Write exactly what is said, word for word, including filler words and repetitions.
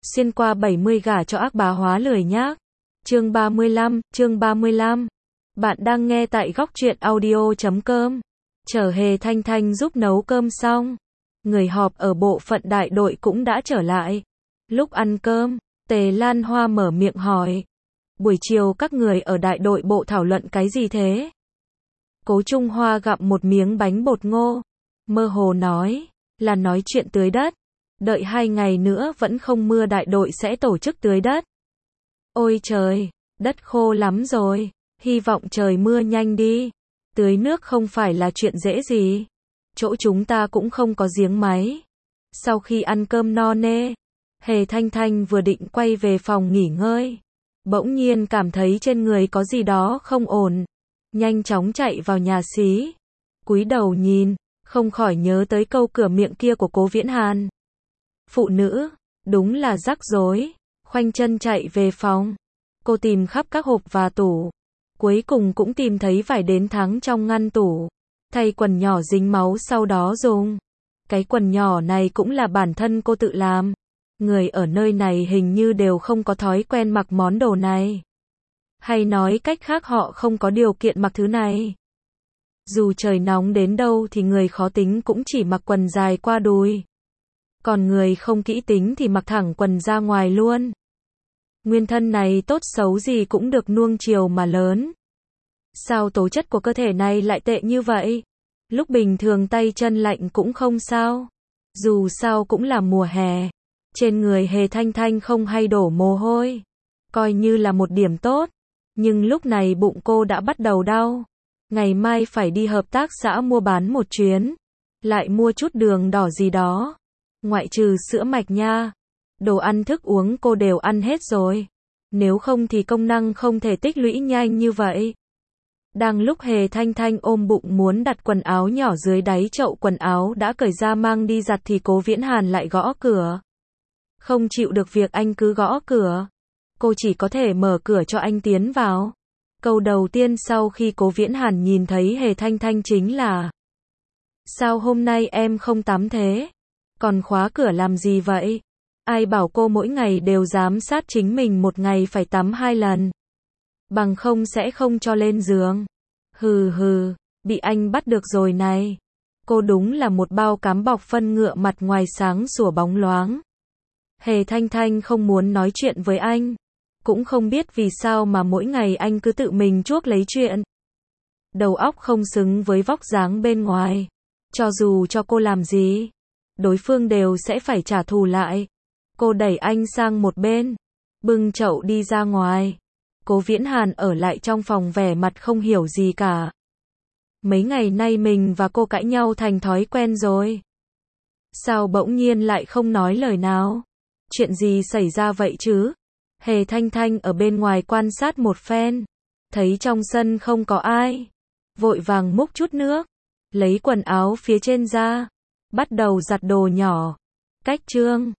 Xuyên qua bảy mươi gả cho ác bá hóa lười nhác. Chương ba mươi lăm, chương ba mươi lăm. Bạn đang nghe tại góc truyện audio chấm com. Chờ Hề Thanh Thanh giúp nấu cơm xong, người họp ở bộ phận đại đội cũng đã trở lại. Lúc ăn cơm, Tề Lan Hoa mở miệng hỏi: "Buổi chiều các người ở đại đội bộ thảo luận cái gì thế?" Cố Trung Hoa gặm một miếng bánh bột ngô, mơ hồ nói: "Là nói chuyện tưới đất. Đợi hai ngày nữa vẫn không mưa đại đội sẽ tổ chức tưới đất." Ôi trời, đất khô lắm rồi, hy vọng trời mưa nhanh đi. Tưới nước không phải là chuyện dễ gì. Chỗ chúng ta cũng không có giếng máy. Sau khi ăn cơm no nê, Hề Thanh Thanh vừa định quay về phòng nghỉ ngơi, bỗng nhiên cảm thấy trên người có gì đó không ổn. Nhanh chóng chạy vào nhà xí, cúi đầu nhìn, không khỏi nhớ tới câu cửa miệng kia của Cố Viễn Hàn. Phụ nữ, đúng là rắc rối. Khoanh chân chạy về phòng, cô tìm khắp các hộp và tủ, cuối cùng cũng tìm thấy vải đến thắng trong ngăn tủ. Thay quần nhỏ dính máu sau đó dùng. Cái quần nhỏ này cũng là bản thân cô tự làm. Người ở nơi này hình như đều không có thói quen mặc món đồ này. Hay nói cách khác họ không có điều kiện mặc thứ này. Dù trời nóng đến đâu thì người khó tính cũng chỉ mặc quần dài qua đùi. Còn người không kỹ tính thì mặc thẳng quần ra ngoài luôn. Nguyên thân này tốt xấu gì cũng được nuông chiều mà lớn. Sao tố chất của cơ thể này lại tệ như vậy? Lúc bình thường tay chân lạnh cũng không sao. Dù sao cũng là mùa hè. Trên người Hề Thanh Thanh không hay đổ mồ hôi. Coi như là một điểm tốt. Nhưng lúc này bụng cô đã bắt đầu đau. Ngày mai phải đi hợp tác xã mua bán một chuyến. Lại mua chút đường đỏ gì đó. Ngoại trừ sữa mạch nha. Đồ ăn thức uống cô đều ăn hết rồi. Nếu không thì công năng không thể tích lũy nhanh như vậy. Đang lúc Hề Thanh Thanh ôm bụng muốn đặt quần áo nhỏ dưới đáy chậu quần áo đã cởi ra mang đi giặt thì Cố Viễn Hàn lại gõ cửa. Không chịu được việc anh cứ gõ cửa. Cô chỉ có thể mở cửa cho anh tiến vào. Câu đầu tiên sau khi Cố Viễn Hàn nhìn thấy Hề Thanh Thanh chính là: "Sao hôm nay em không tắm thế? Còn khóa cửa làm gì vậy? Ai bảo cô mỗi ngày đều giám sát chính mình một ngày phải tắm hai lần. Bằng không sẽ không cho lên giường." Hừ hừ, bị anh bắt được rồi này. Cô đúng là một bao cám bọc phân ngựa mặt ngoài sáng sủa bóng loáng. Hề Thanh Thanh không muốn nói chuyện với anh. Cũng không biết vì sao mà mỗi ngày anh cứ tự mình chuốc lấy chuyện. Đầu óc không xứng với vóc dáng bên ngoài. Cho dù cho cô làm gì, đối phương đều sẽ phải trả thù lại. Cô đẩy anh sang một bên, bưng chậu đi ra ngoài. Cố Viễn Hàn ở lại trong phòng vẻ mặt không hiểu gì cả. Mấy ngày nay mình và cô cãi nhau thành thói quen rồi. Sao bỗng nhiên lại không nói lời nào? Chuyện gì xảy ra vậy chứ? Hề Thanh Thanh ở bên ngoài quan sát một phen, thấy trong sân không có ai, vội vàng múc chút nước, lấy quần áo phía trên ra, bắt đầu giặt đồ nhỏ. Cách chương